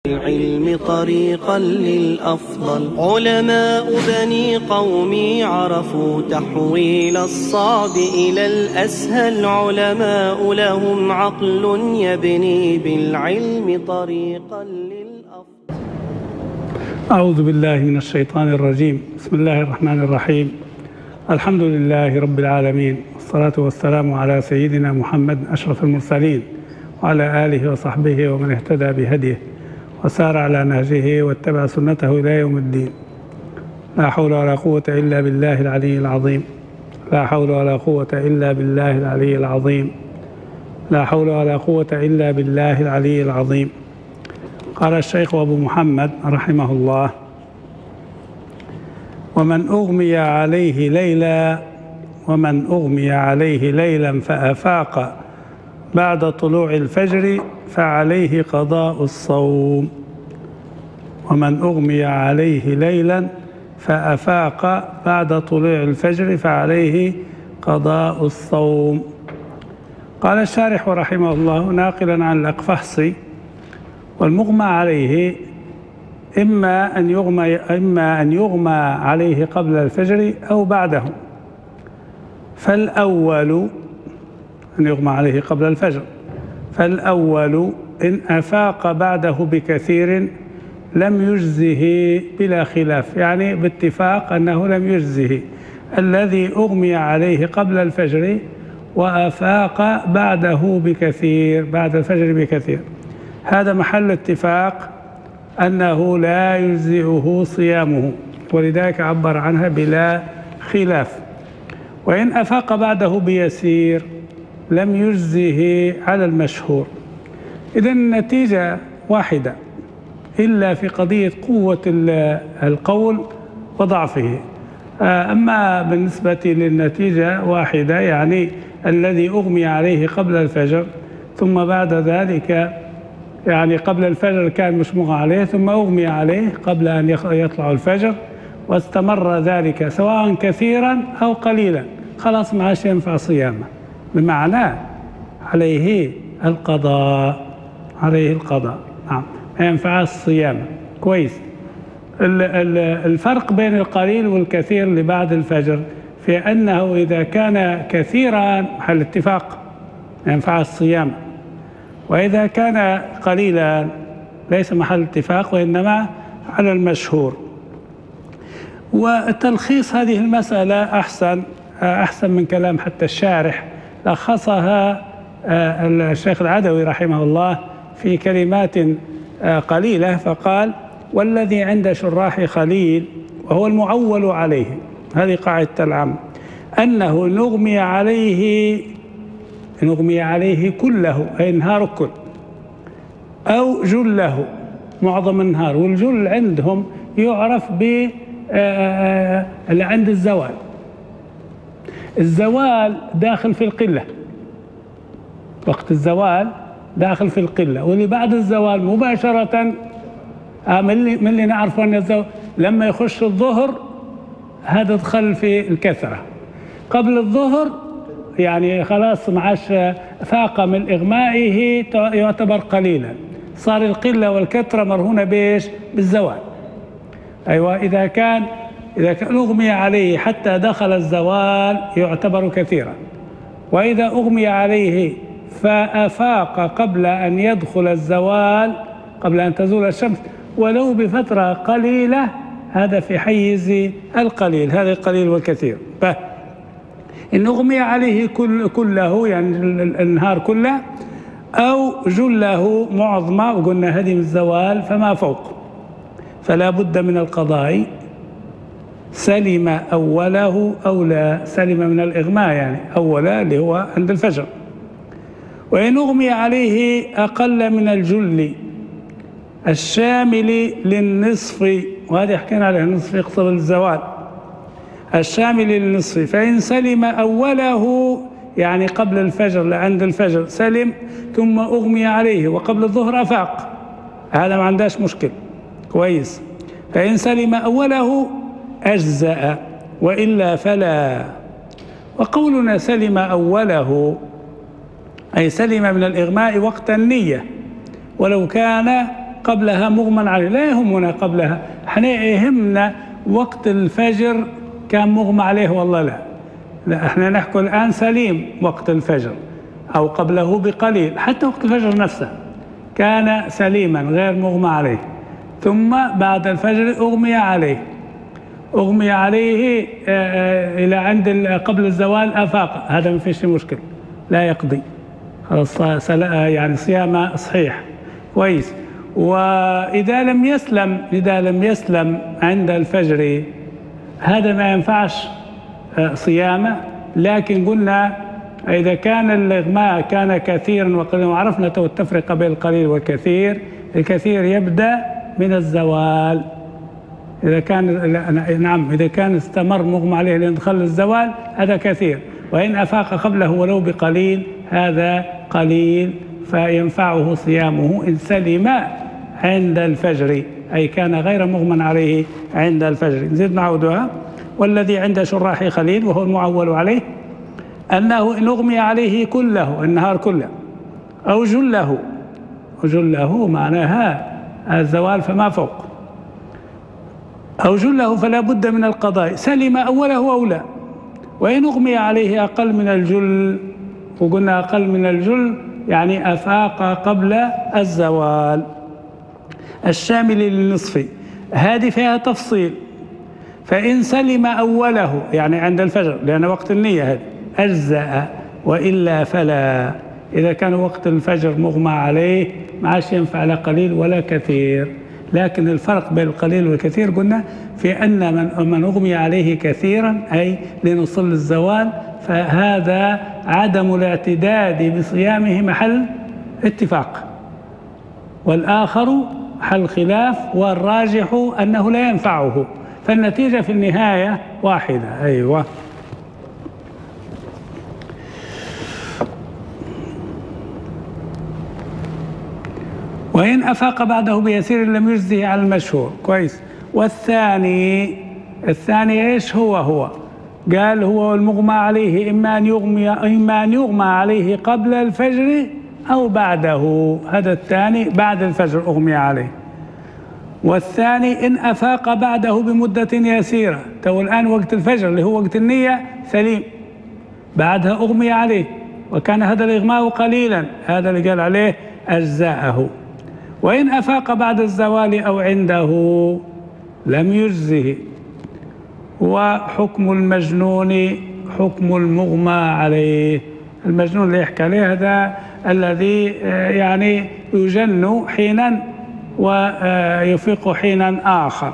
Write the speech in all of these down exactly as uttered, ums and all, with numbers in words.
العلم طريقا للأفضل. علماء بني قومي عرفوا تحويل الصعب إلى الأسهل. علماء لهم عقل يبني بالعلم طريقا للأفضل. أعوذ بالله من الشيطان الرجيم. بسم الله الرحمن الرحيم. الحمد لله رب العالمين، والصلاة والسلام على سيدنا محمد أشرف المرسلين وعلى آله وصحبه ومن اهتدى بهديه وسار على نهجه واتبع سنته إلى يوم الدين. لا حول ولا قوة إلا بالله العلي العظيم. لا حول ولا قوة إلا بالله العلي العظيم. لا حول ولا قوة إلا بالله العلي العظيم. قال الشيخ أبو محمد رحمه الله: ومن أغمي عليه ليلا ومن أغمي عليه ليلا فأفاق بعد طلوع الفجر فعليه قضاء الصوم. ومن أغمي عليه ليلا فأفاق بعد طلوع الفجر فعليه قضاء الصوم. قال الشارح رحمه الله ناقلا عن الأقفحصي: والمغمى عليه إما أن يغمى إما أن يغمى عليه قبل الفجر أو بعده، فالأول أن يغمى عليه قبل الفجر، فالأول إن أفاق بعده بكثير لم يجزه بلا خلاف، يعني باتفاق أنه لم يجزه الذي أغمي عليه قبل الفجر وأفاق بعده بكثير، بعد الفجر بكثير، هذا محل اتفاق أنه لا يجزئه صيامه، ولذلك عبر عنها بلا خلاف. وإن أفاق بعده بيسير لم يجزه على المشهور. إذن النتيجة واحدة إلا في قضية قوة القول وضعفه. أما بالنسبة للنتيجة واحدة، يعني الذي أغمي عليه قبل الفجر ثم بعد ذلك، يعني قبل الفجر كان مش مغمى عليه ثم أغمي عليه قبل أن يطلع الفجر واستمر ذلك سواء كثيرا أو قليلا، خلاص ما عادش ينفع صيامه، بمعنى عليه القضاء، عليه القضاء، نعم، ما ينفع الصيام. كويس. الفرق بين القليل والكثير اللي بعد الفجر في أنه إذا كان كثيرا محل اتفاق ما ينفع الصيام، وإذا كان قليلا ليس محل اتفاق وإنما على المشهور. وتلخيص هذه المسألة أحسن أحسن من كلام حتى الشارح، لخصها الشيخ العدوي رحمه الله في كلمات قليلة، فقال: والذي عند شراح خليل وهو المعول عليه، هذه قاعدة العام، أنه نغمي عليه نغمي عليه كله أي النهار الكل، أو جله معظم النهار، والجل عندهم يعرف ب اللي عند الزوال. الزوال داخل في القلة، وقت الزوال داخل في القلة، واللي بعد الزوال مباشرة من اللي, من اللي نعرف أن الزوال لما يخش الظهر هذا دخل في الكثرة. قبل الظهر يعني خلاص معاش فاق من إغمائه يعتبر قليلا، صار القلة والكثرة مرهونة بإيش؟ بالزوال. أيوة، إذا كان إذا كان أغمي عليه حتى دخل الزوال يعتبر كثيرا، وإذا أغمي عليه فأفاق قبل أن يدخل الزوال، قبل أن تزول الشمس ولو بفترة قليلة، هذا في حيز القليل، هذا القليل والكثير. إن أغمي عليه كل كله يعني النهار كله، أو جله معظمة، وقلنا هذه من الزوال فما فوق، فلا بد من القضاء، سلم أوله أو لا، سلم من الإغماء يعني أولا اللي هو عند الفجر. وإن أغمي عليه أقل من الجل الشامل للنصف، وهذه حكينا عليها، النصف يقصد الزوال، الشامل للنصف، فإن سلم أوله يعني قبل الفجر عند الفجر سلم، ثم أغمي عليه وقبل الظهر أفاق، هذا ما عندهاش مشكل. كويس. فإن سلم أوله أجزأ وإلا فلا. وقولنا سلم أوله أي سلم من الإغماء وقت النية، ولو كان قبلها مغمى عليه، لا يهمنا قبلها، احنا يهمنا وقت الفجر كان مغمى عليه والله لا. لا احنا نحكي الآن سليم وقت الفجر أو قبله بقليل، حتى وقت الفجر نفسه كان سليما غير مغمى عليه، ثم بعد الفجر أغمي عليه أغمي عليه إلى عند قبل الزوال أفاق، هذا ما فيش مشكلة لا يقضي، خلاص يعني صيام صحيح كويس. وإذا لم يسلم إذا لم يسلم عند الفجر هذا ما ينفعش صيامه، لكن قلنا إذا كان الإغماء كان كثيرا وقليلا، وعرفنا التفرقة بين القليل والكثير، الكثير يبدأ من الزوال، إذا كان نعم إذا كان استمر مغمى عليه لين دخل الزوال هذا كثير، وإن أفاق قبله ولو بقليل هذا قليل فينفعه صيامه إن سلم عند الفجر، أي كان غير مغمى عليه عند الفجر. نزيد نعودها. والذي عند شراح خليل وهو المعول عليه أنه إن أغمي عليه كله النهار كله أو جله، وجله معناها الزوال فما فوق، أو جله فلا بد من القضاء، سلم أوله أو لا. وإن أغمي عليه أقل من الجل، وقلنا أقل من الجل يعني أفاق قبل الزوال. الشامل للنصف هذه فيها تفصيل، فإن سلم أوله يعني عند الفجر لأن وقت النية هذه أجزأ، وإلا فلا. إذا كان وقت الفجر مغمى عليه ما عادش ينفع لا قليل ولا كثير. لكن الفرق بين القليل والكثير قلنا في أن من, من أغمي عليه كثيرا أي لنصل الزوال فهذا عدم الاعتداد بصيامه محل اتفاق، والآخر محل خلاف، والراجح أنه لا ينفعه، فالنتيجة في النهاية واحدة. أيوة. وإن أفاق بعده بيسير لم يجزه على المشهور كويس. والثاني الثاني إيش هو هو قال هو المغمى عليه إما أن يغمي إما أن يغمى عليه قبل الفجر أو بعده، هذا الثاني بعد الفجر أغمي عليه. والثاني إن أفاق بعده بمدة يسيرة، تو الآن وقت الفجر اللي هو وقت النية سليم، بعدها أغمي عليه وكان هذا الإغماء قليلا، هذا اللي قال عليه أجزاءه. وإن أفاق بعد الزوال أو عنده لم يجزه. وحكم المجنون حكم المغمى عليه، المجنون اللي يحكي عليه هذا الذي يعني يجن حينا ويفيق حينا آخر.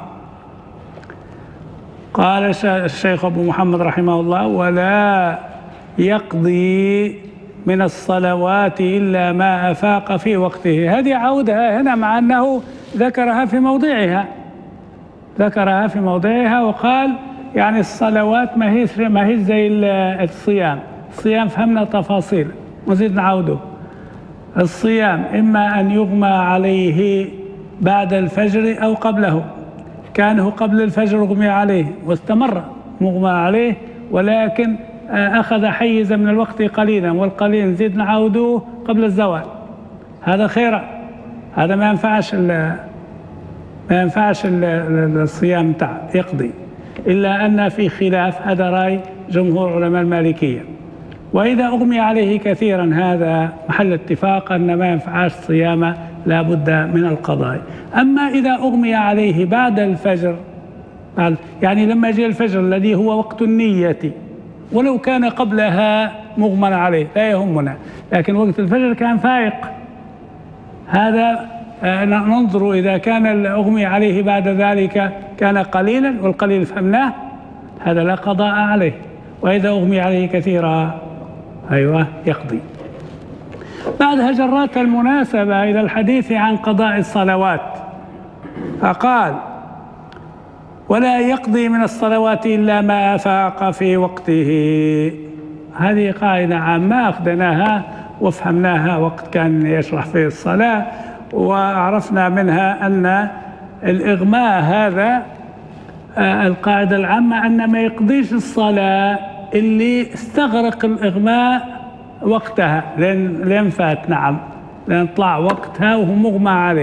قال الشيخ أبو محمد رحمه الله: ولا يقضي من الصلوات إلا ما أفاق في وقته. هذه عودها هنا مع أنه ذكرها في موضعها ذكرها في موضعها وقال يعني الصلوات ما هي ما هي زي الصيام. الصيام فهمنا تفاصيل نزيد نعوده. الصيام إما أن يغمى عليه بعد الفجر أو قبله، كان هو قبل الفجر أغمي عليه واستمر مغمى عليه، ولكن أخذ حيزا من الوقت قليلا، والقليل نزيد نعوده قبل الزوال، هذا خير، هذا ما ينفعش ما ينفعش الصيام تاع يقضي، إلا أن في خلاف، هذا رأي جمهور علماء المالكية. وإذا أغمي عليه كثيرا هذا محل اتفاق أن ما ينفعش صيامه، لا بد من القضاء. أما إذا أغمي عليه بعد الفجر، يعني لما جاء الفجر الذي هو وقت النية، ولو كان قبلها مغمى عليه لا يهمنا، لكن وقت الفجر كان فائق، هذا ننظر إذا كان الأغمي عليه بعد ذلك كان قليلا، والقليل فهمناه، هذا لا قضاء عليه. وإذا أغمي عليه كثيرا أيوة يقضي. بعدها جرات المناسبة إلى الحديث عن قضاء الصلوات، فقال: ولا يقضي من الصلوات إلا ما أفاق في وقته. هذه قاعدة عامة أخذناها وفهمناها وقت كان يشرح فيه الصلاة، وعرفنا منها أن الإغماء هذا القاعدة العامة أن ما يقضيش الصلاة اللي استغرق الإغماء وقتها، لأن لين فات، نعم، لأن طلع وقتها وهو مغمى عليه،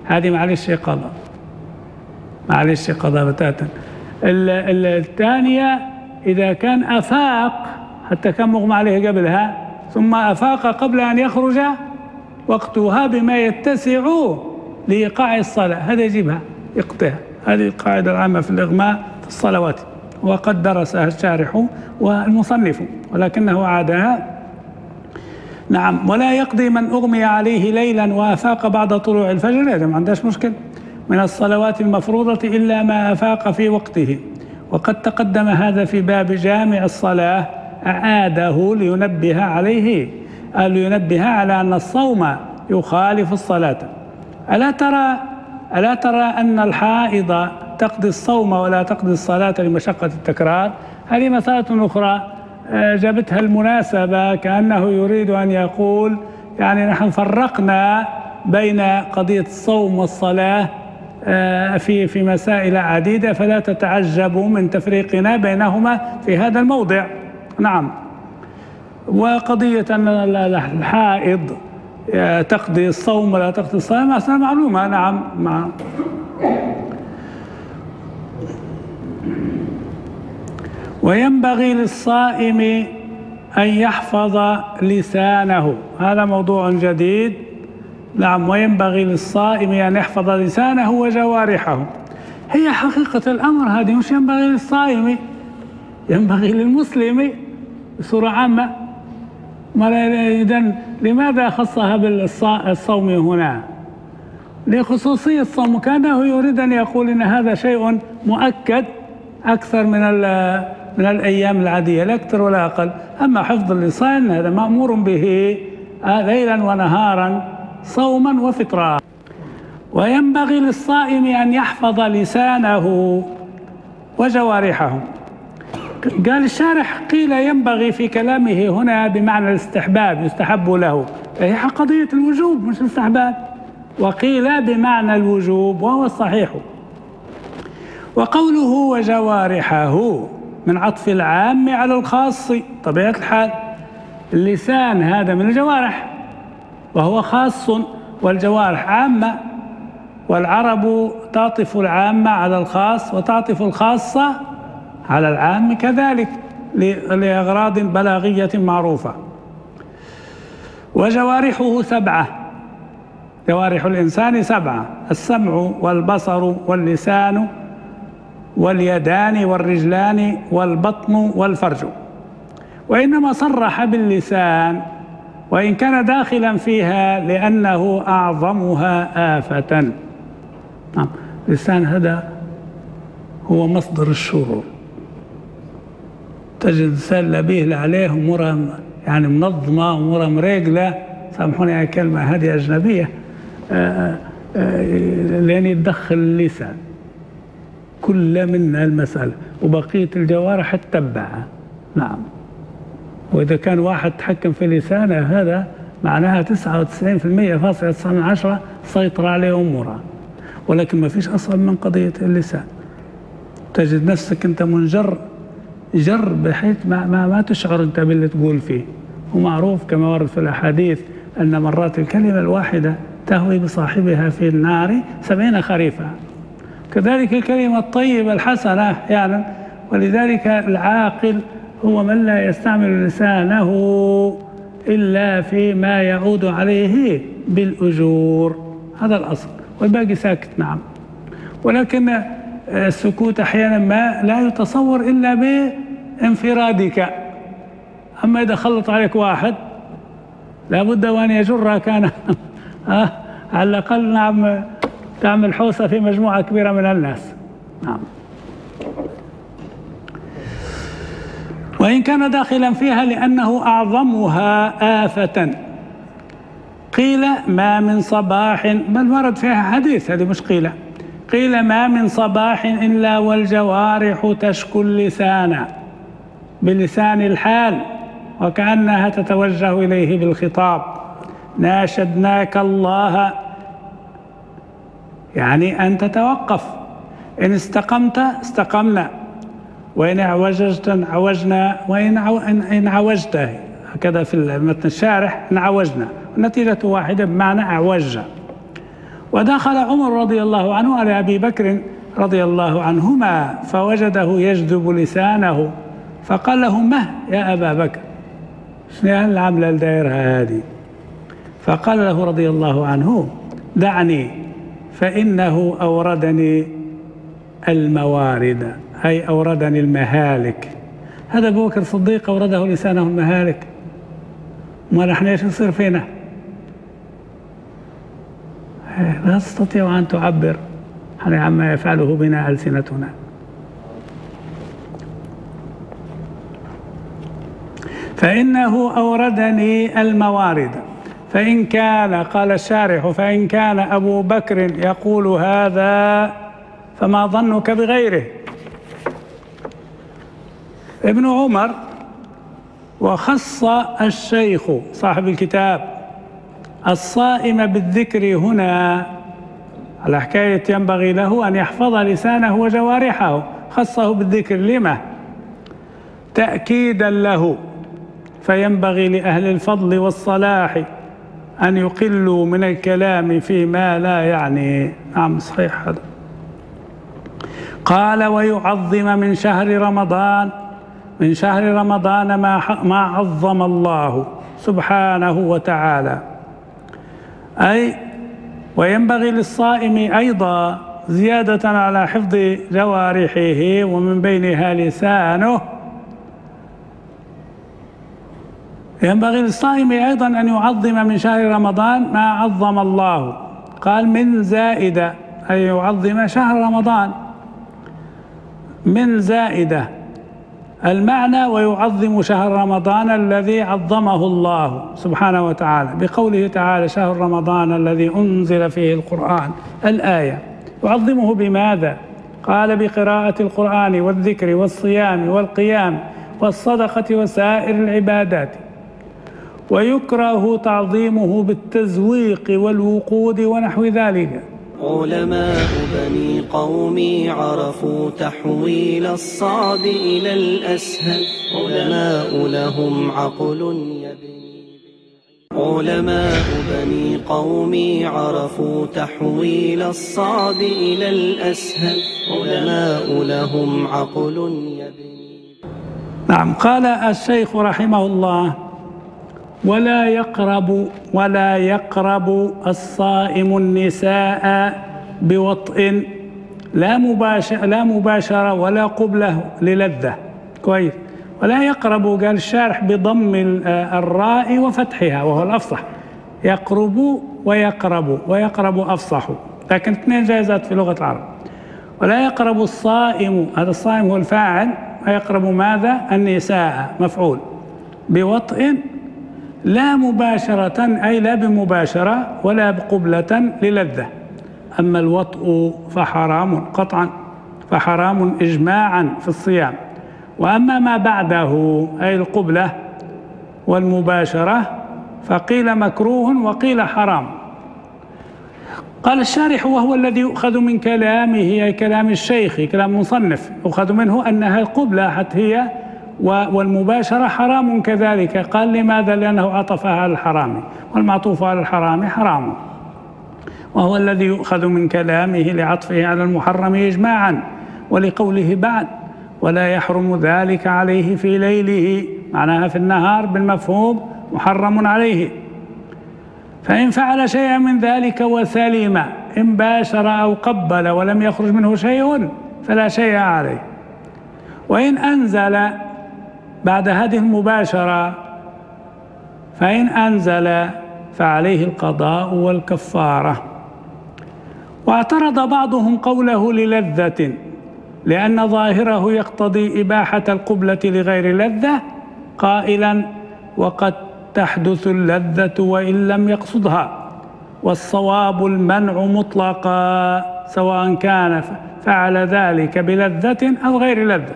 هذه معلش قضاء، معلش قضاء بتاتا. الثانية إذا كان أفاق حتى كان مغمى عليه قبلها ثم أفاق قبل أن يخرج وقتها بما يتسع لإيقاع الصلاة، هذا يجيبها يقطعها. هذه القاعدة العامة في الإغماء في الصلوات، وقد درسها الشارح والمصنف ولكنه عادها. نعم. ولا يقضي من أغمي عليه ليلا وأفاق بعد طلوع الفجر، هذا ما عندهاش مشكل، من الصلوات المفروضة إلا ما أفاق في وقته. وقد تقدم هذا في باب جامع الصلاة، أعاده لينبه عليه، لينبه على أن الصوم يخالف الصلاة. ألا ترى ألا ترى أن الحائض تقضي الصوم ولا تقضي الصلاة لمشقة التكرار؟ هذه مسألة أخرى جابتها المناسبة، كأنه يريد أن يقول يعني نحن فرقنا بين قضية الصوم والصلاة في في مسائل عديدة، فلا تتعجبوا من تفريقنا بينهما في هذا الموضع. نعم. وقضية أن الحائض تقضي الصوم ولا تقضي الصلاة مسألة معلومة. نعم. مع وينبغي للصائم أن يحفظ لسانه، هذا موضوع جديد. نعم. وينبغي للصائم أن يحفظ لسانه وجوارحه. هي حقيقة الأمر هذه مش ينبغي للصائم، ينبغي للمسلم بصورة عامة. إذن لماذا خصها بالصوم هنا؟ لخصوصية الصوم، كأنه يريد أن يقول إن هذا شيء مؤكد أكثر من من الأيام العادية، لا أكثر ولا أقل. أما حفظ اللسان هذا مأمور به ليلا ونهارا، صوما وفطرا. وينبغي للصائم أن يحفظ لسانه وجوارحه. قال الشارح قيل ينبغي في كلامه هنا بمعنى الاستحباب، يستحب له، هي قضية الوجوب مش الاستحباب. وقيل بمعنى الوجوب وهو الصحيح. وقوله وجوارحه من عطف العام على الخاص، طبيعة الحال اللسان هذا من الجوارح وهو خاص، والجوارح عامة، والعرب تعطف العامة على الخاص وتعطف الخاصة على العام كذلك لأغراض بلاغية معروفة. وجوارحه سبعة، جوارح الإنسان سبعة: السمع والبصر واللسان واليدان والرجلان والبطن والفرج. وإنما صرح باللسان وإن كان داخلا فيها لأنه أعظمها آفة. نعم. اللسان هذا هو مصدر الشرور، تجد الإنسان لبيه لعليه أمورها يعني منظمة، أمورها مريقلة، سامحوني على الكلمة هذه أجنبية، آآ آآ لأن يتدخل اللسان كل منها المسألة، وبقية الجوارح تتبعها. نعم. وإذا كان واحد تحكم في لسانه هذا معناها تسعة وتسعين بالمئة فاصلة تسعة من عشرة سيطر عليه أمورها، ولكن ما فيش أصل من قضية اللسان. تجد نفسك أنت منجر جر بحيث ما, ما, ما تشعر أنت باللي تقول فيه. ومعروف كما ورد في الأحاديث أن مرات الكلمة الواحدة تهوي بصاحبها في النار سبعين خريفا. كذلك الكلمة الطيبة الحسنة أحيانا. ولذلك العاقل هو من لا يستعمل لسانه إلا فيما يعود عليه بالأجور، هذا الأصل، والباقي ساكت. نعم. ولكن السكوت أحيانا ما لا يتصور إلا بانفرادك. أما إذا خلط عليك واحد لابد وأن يجر كان آه على الأقل. نعم. تعمل حوسة في مجموعة كبيرة من الناس. نعم. وإن كان داخلا فيها لأنه أعظمها آفة. قيل ما من صباح، بل ورد فيها حديث، هذه مش قيل، قيل ما من صباح إلا والجوارح تشكو اللسان بلسان الحال وكأنها تتوجه إليه بالخطاب: ناشدناك الله، يعني أن تتوقف، إن استقمت استقمنا، وإن عوجت عوجنا، وإن إن عوجت، هكذا في المتن الشارح، إن عوجنا، النتيجة واحدة بمعنى أعوج. ودخل عمر رضي الله عنه على أبي بكر رضي الله عنهما فوجده يجذب لسانه، فقال له: مه يا أبا بكر، شنو العملة اللي دايرها هذه؟ فقال له رضي الله عنه: دعني فإنه أوردني الموارد، أي أوردني المهالك. هذا أبو بكر الصديق أورده لسانه المهالك، ما نحن ايش يصير فينا؟ لا تستطيع أن تعبر عما يفعله بنا ألسنتنا. فإنه أوردني الموارد، فإن كان، قال الشارح، فإن كان أبو بكر يقول هذا فما ظنك بغيره. ابن عمر وخص الشيخ صاحب الكتاب الصائم بالذكر هنا على حكاية ينبغي له أن يحفظ لسانه وجوارحه، خصه بالذكر لما؟ تأكيدا له، فينبغي لأهل الفضل والصلاح أن يقلوا من الكلام فيما لا يعني. نعم صحيح هذا. قال: ويعظم من شهر رمضان من شهر رمضان ما ما عظم الله سبحانه وتعالى، أي وينبغي للصائم أيضا زيادة على حفظ جوارحه ومن بينها لسانه، ينبغي للصائم أيضا أن يعظم من شهر رمضان ما عظم الله. قال: من زائدة، أي يعظم شهر رمضان، من زائدة المعنى ويعظم شهر رمضان الذي عظمه الله سبحانه وتعالى، بقوله تعالى: شهر رمضان الذي أنزل فيه القرآن، الآية. يعظمه بماذا؟ قال: بقراءة القرآن والذكر والصيام والقيام والصدقة وسائر العبادات. ويكره تعظيمه بالتزويق والوقود ونحو ذلك. علماء بني قومي عرفوا تحويل الصعب إلى الأسهل، علماء لهم عقل يبني. علماء بني قومي عرفوا تحويل الصعب إلى الأسهل، علماء لهم عقل يبني. نعم. قال الشيخ رحمه الله: ولا يقرب ولا يقرب الصائم النساء بوطء، لا مباشرة لا مباشرة ولا قبلة للذة. كويس. ولا يقرب، قال الشارح بضم الراء وفتحها وهو الأفصح، يقرب ويقرب، ويقرب أفصح، لكن اثنين جائزات في لغة العرب. ولا يقرب الصائم، هذا الصائم هو الفاعل، ويقرب ماذا؟ النساء مفعول، بوطء لا مباشرة، أي لا بمباشرة ولا بقبلة للذة. أما الوطء فحرام قطعا، فحرام إجماعا في الصيام. وأما ما بعده أي القبلة والمباشرة فقيل مكروه وقيل حرام. قال الشارح: وهو الذي يؤخذ من كلامه، أي كلام الشيخ، كلام مصنف، يؤخذ منه أنها القبلة حتى هي والمباشرة حرام كذلك. قال: لماذا؟ لأنه عطفها على الحرام، والمعطوف على الحرام حرام. وهو الذي يؤخذ من كلامه لعطفه على المحرم إجماعا، ولقوله بعد: ولا يحرم ذلك عليه في ليله، معناها في النهار بالمفهوم محرم عليه. فإن فعل شيئا من ذلك وسلم، إن باشر أو قبل ولم يخرج منه شيء فلا شيء عليه. وإن أنزل بعد هذه المباشرة، فإن أنزل فعليه القضاء والكفارة. واعترض بعضهم قوله للذة، لأن ظاهره يقتضي إباحة القبلة لغير لذة، قائلا: وقد تحدث اللذة وإن لم يقصدها، والصواب المنع مطلقا، سواء كان فعل ذلك بلذة أو غير لذة.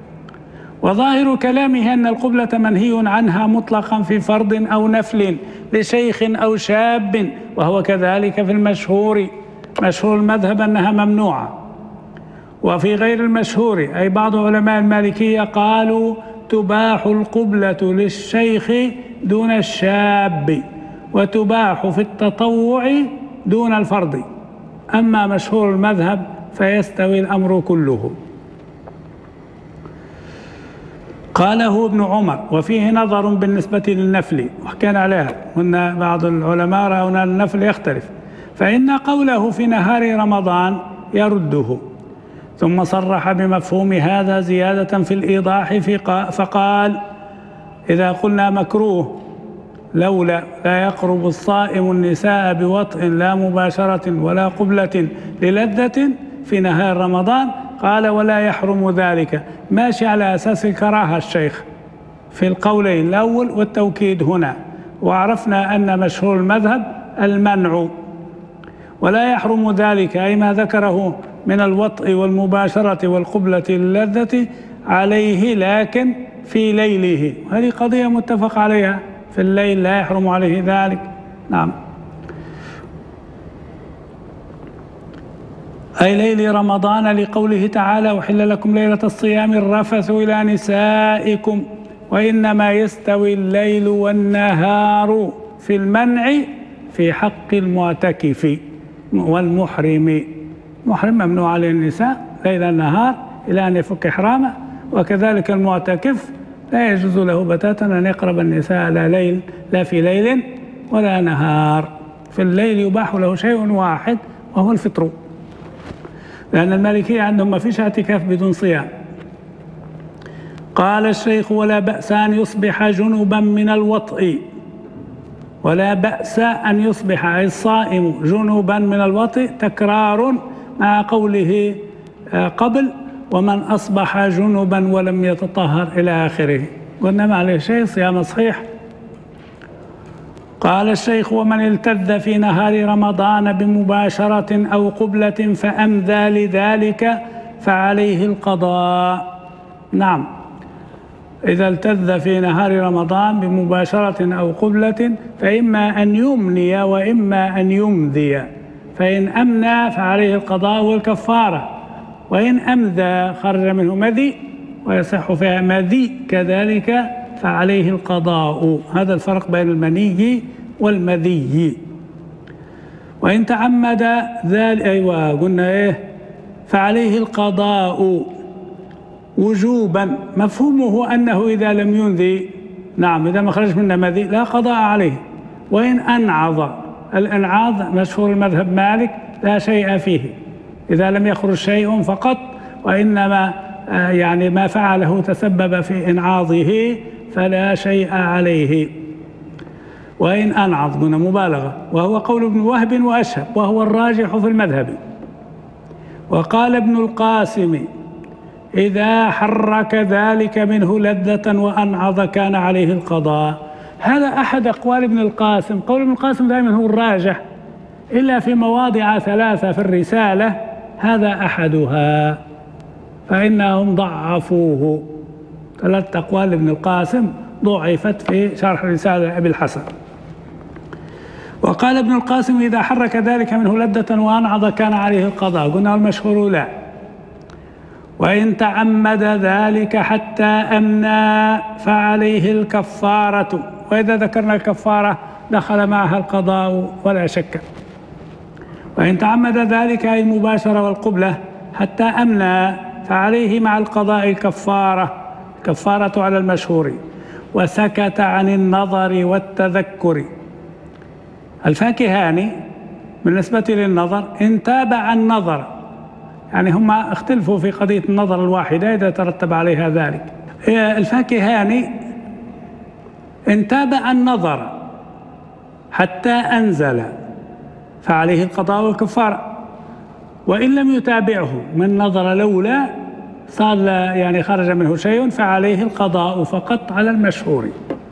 وظاهر كلامه أن القبلة منهي عنها مطلقا في فرض أو نفل لشيخ أو شاب، وهو كذلك في المشهور، مشهور المذهب أنها ممنوعة. وفي غير المشهور، أي بعض علماء المالكية قالوا: تباح القبلة للشيخ دون الشاب، وتباح في التطوع دون الفرض. أما مشهور المذهب فيستوي الأمر كله. قاله ابن عمر وفيه نظر بالنسبة للنفل، وحكينا عليها وأن بعض العلماء رأوا أن النفل يختلف، فإن قوله في نهار رمضان يرده. ثم صرح بمفهوم هذا زيادة في الإيضاح فقال: إذا قلنا مكروه لولا لا يقرب الصائم النساء بوطء لا مباشرة ولا قبلة للذة في نهار رمضان، قال: ولا يحرم ذلك. ماشي على أساس الكراهة الشيخ في القولين الأول والتوكيد هنا، وعرفنا أن مشهور المذهب المنع، ولا يحرم ذلك أي ما ذكره من الوطء والمباشرة والقبلة للذة عليه لكن في ليله. هذه قضية متفق عليها، في الليل لا يحرم عليه ذلك. نعم، أي ليل رمضان، لقوله تعالى: وحل لكم ليلة الصيام الرفث إلى نسائكم. وإنما يستوي الليل والنهار في المنع في حق المعتكف والمحرم. المحرم ممنوع عليه النساء ليل النهار إلى أن يفك إحرامه، وكذلك المعتكف لا يجوز له بتاتا أن يقرب النساء لا ليل لا في ليل ولا نهار. في الليل يباح له شيء واحد وهو الفطر، لأن المالكية عندهم ما فيش اعتكاف بدون صيام. قال الشيخ: ولا بأس أن يصبح جنبا من الوطء. ولا بأس أن يصبح أي الصائم جنبا من الوطء، تكرار مع قوله قبل: ومن أصبح جنبا ولم يتطهر إلى آخره. قلنا ما عليه شيء، صيام صحيح. قال الشيخ: ومن التذ في نهار رمضان بمباشرة أو قبلة فأمذى لذلك فعليه القضاء. نعم، إذا التذ في نهار رمضان بمباشرة أو قبلة فإما أن يمني وإما أن يمذي، فإن أمنى فعليه القضاء والكفارة، وإن أمذى خرج منه مذي ويصح فيها مذي كذلك فعليه القضاء. هذا الفرق بين المني والمذي. وإن تعمد ذلك، أيوة قلنا إيه، فعليه القضاء وجوبا. مفهومه أنه إذا لم ينذي، نعم، إذا ما خرج منه مذي لا قضاء عليه. وإن أنعض، الإنعاض مشهور المذهب مالك لا شيء فيه، إذا لم يخرج شيء فقط، وإنما يعني ما فعله تسبب في إنعاضه فلا شيء عليه. وإن أنعض قلنا مبالغة، وهو قول ابن وهب وأشهب وهو الراجح في المذهب. وقال ابن القاسم: إذا حرك ذلك منه لذة وأنعض كان عليه القضاء. هذا أحد أقوال ابن القاسم. قول ابن القاسم دائما هو الراجح، إلا في مواضع ثلاثة في الرسالة، هذا أحدها، فإنهم ضعفوه. ثلاث أقوال ابن القاسم ضعفت في شرح رسالة أبي الحسن. وقال ابن القاسم: إذا حرك ذلك منه لذة وأنعض كان عليه القضاء. قلنا المشهور لا. وإن تعمد ذلك حتى أمنى فعليه الكفارة. وإذا ذكرنا الكفارة دخل معها القضاء ولا شك. وإن تعمد ذلك أي المباشرة والقبلة حتى أمنى فعليه مع القضاء الكفارة، كفارة على المشهور. وسكت عن النظر والتذكر. الفاكهاني بالنسبة للنظر إن تابع النظر، يعني هم اختلفوا في قضية النظر الواحدة إذا ترتب عليها ذلك. الفاكهاني إن تابع النظر حتى أنزل فعليه القضاء والكفارة، وإن لم يتابعه من نظر لولا صار يعني خرج منه شيء فعليه القضاء فقط على المشهور.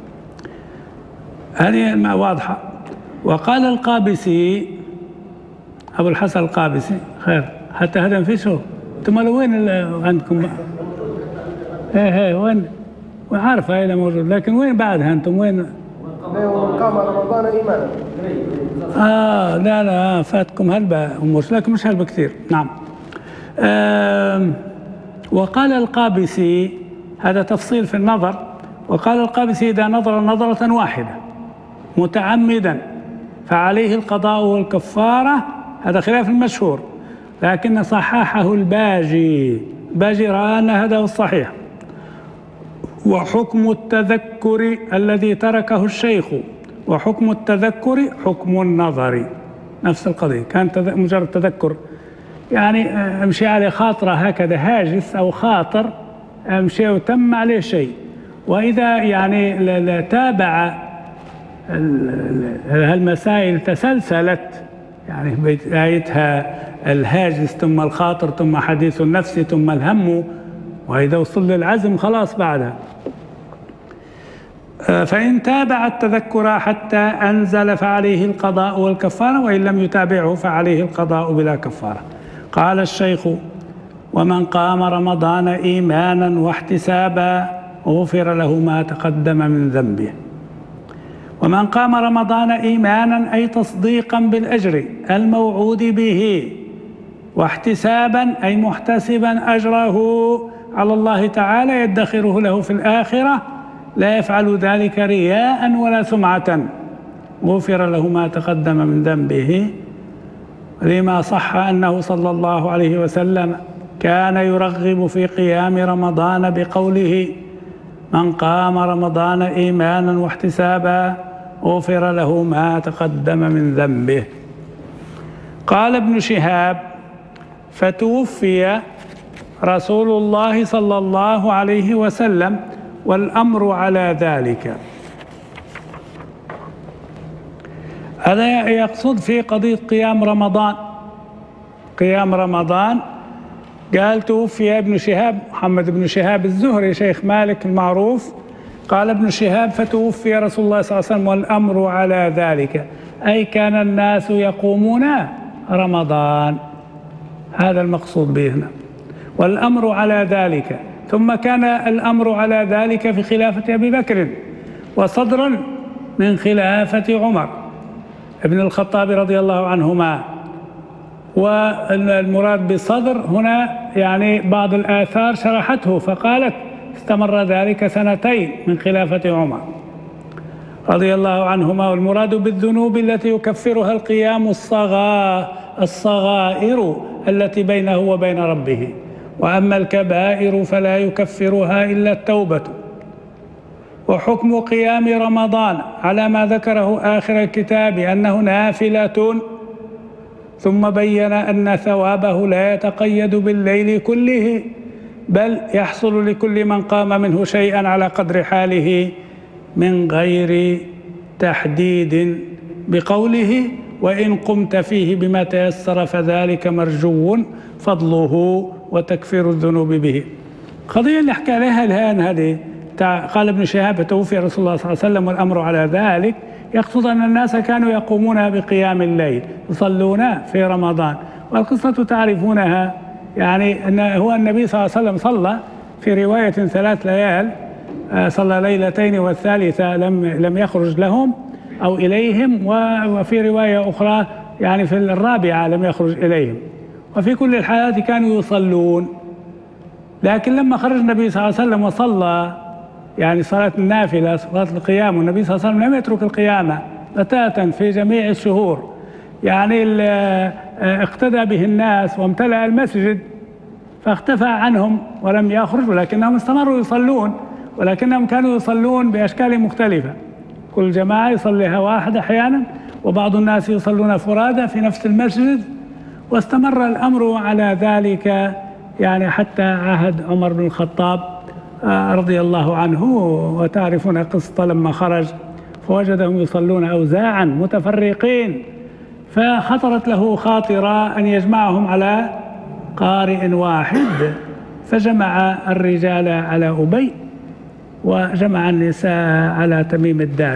هذه ما واضحة. وقال القابسي، أبو الحسن القابسي، خير حتى هذا ما فيش. انتم وين عندكم؟ ايه ايه وين؟ وعارفه هي موجود، لكن وين بعدها انتم وين؟ قام رمضان ايمانا. اه لا لا فاتكم هلبة امور، لكن مش هلبة كثير. نعم. آه وقال القابسي، هذا تفصيل في النظر. وقال القابسي: إذا نظر نظرة واحدة متعمدا فعليه القضاء والكفارة هذا خلاف المشهور، لكن صححه الباجي. الباجي رأى أن هذا هو الصحيح. وحكم التذكر الذي تركه الشيخ، وحكم التذكر حكم النظر، نفس القضية. كان مجرد تذكر، يعني امشي عليه خاطرة هكذا هاجس أو خاطر امشي وتم عليه شيء، وإذا يعني تابع هالمسائل تسلسلت، يعني بدايتها الهاجس ثم الخاطر ثم حديث النفس ثم الهم، وإذا وصل للعزم خلاص بعدها. فإن تابع التذكر حتى أنزل فعليه القضاء والكفارة، وإن لم يتابعه فعليه القضاء بلا كفارة. قال الشيخ: ومن قام رمضان إيمانا واحتسابا غفر له ما تقدم من ذنبه. ومن قام رمضان إيمانا أي تصديقا بالأجر الموعود به، واحتسابا أي محتسبا أجره على الله تعالى يدخره له في الآخرة، لا يفعل ذلك رياء ولا سمعة، غفر له ما تقدم من ذنبه. لما صح أنه صلى الله عليه وسلم كان يرغب في قيام رمضان بقوله: من قام رمضان إيمانا واحتسابا غفر له ما تقدم من ذنبه. قال ابن شهاب: فتوفي رسول الله صلى الله عليه وسلم والأمر على ذلك. هذا يقصد في قضية قيام رمضان. قيام رمضان قال توفي ابن شهاب، محمد بن شهاب الزهري شيخ مالك المعروف، قال ابن شهاب: فتوفي رسول الله صلى الله عليه وسلم والأمر على ذلك، أي كان الناس يقومون رمضان، هذا المقصود به هنا، والأمر على ذلك. ثم كان الأمر على ذلك في خلافة أبي بكر، وصدرا من خلافة عمر ابن الخطاب رضي الله عنهما. والمراد بصدر هنا يعني بعض الآثار شرحته فقالت استمر ذلك سنتين من خلافة عمر رضي الله عنهما. والمراد بالذنوب التي يكفرها القيام الصغا الصغائر التي بينه وبين ربه، وأما الكبائر فلا يكفرها إلا التوبة. وحكم قيام رمضان على ما ذكره آخر الكتاب أنه نافلة، ثم بين أن ثوابه لا يتقيد بالليل كله، بل يحصل لكل من قام منه شيئا على قدر حاله من غير تحديد، بقوله: وإن قمت فيه بما تيسر فذلك مرجو فضله وتكفير الذنوب به. قضية اللي حكى عليها الآن هذه، قال ابن شهاب: توفي رسول الله صلى الله عليه وسلم والأمر على ذلك، يقصد أن الناس كانوا يقومون بقيام الليل يصلون في رمضان. والقصة تعرفونها، يعني أن هو النبي صلى الله عليه وسلم صلى في رواية ثلاث ليال، صلى ليلتين والثالثة لم لم يخرج لهم أو إليهم، وفي رواية أخرى يعني في الرابعة لم يخرج إليهم، وفي كل الحالات كانوا يصلون. لكن لما خرج النبي صلى الله عليه وسلم وصلى يعني صلاة النافلة صلاة القيام، والنبي صلى الله عليه وسلم لم يترك القيامة بتاتا في جميع الشهور، يعني اقتدى به الناس وامتلأ المسجد، فاختفى عنهم ولم يخرج، ولكنهم استمروا يصلون، ولكنهم كانوا يصلون بأشكال مختلفة، كل جماعة يصليها واحد أحيانا، وبعض الناس يصلون فرادى في نفس المسجد. واستمر الأمر على ذلك يعني حتى عهد عمر بن الخطاب رضي الله عنه. وتعرفون قصة لما خرج فوجدهم يصلون أوزاعا متفرقين، فخطرت له خاطرة أن يجمعهم على قارئ واحد، فجمع الرجال على أبي وجمع النساء على تميم الدار.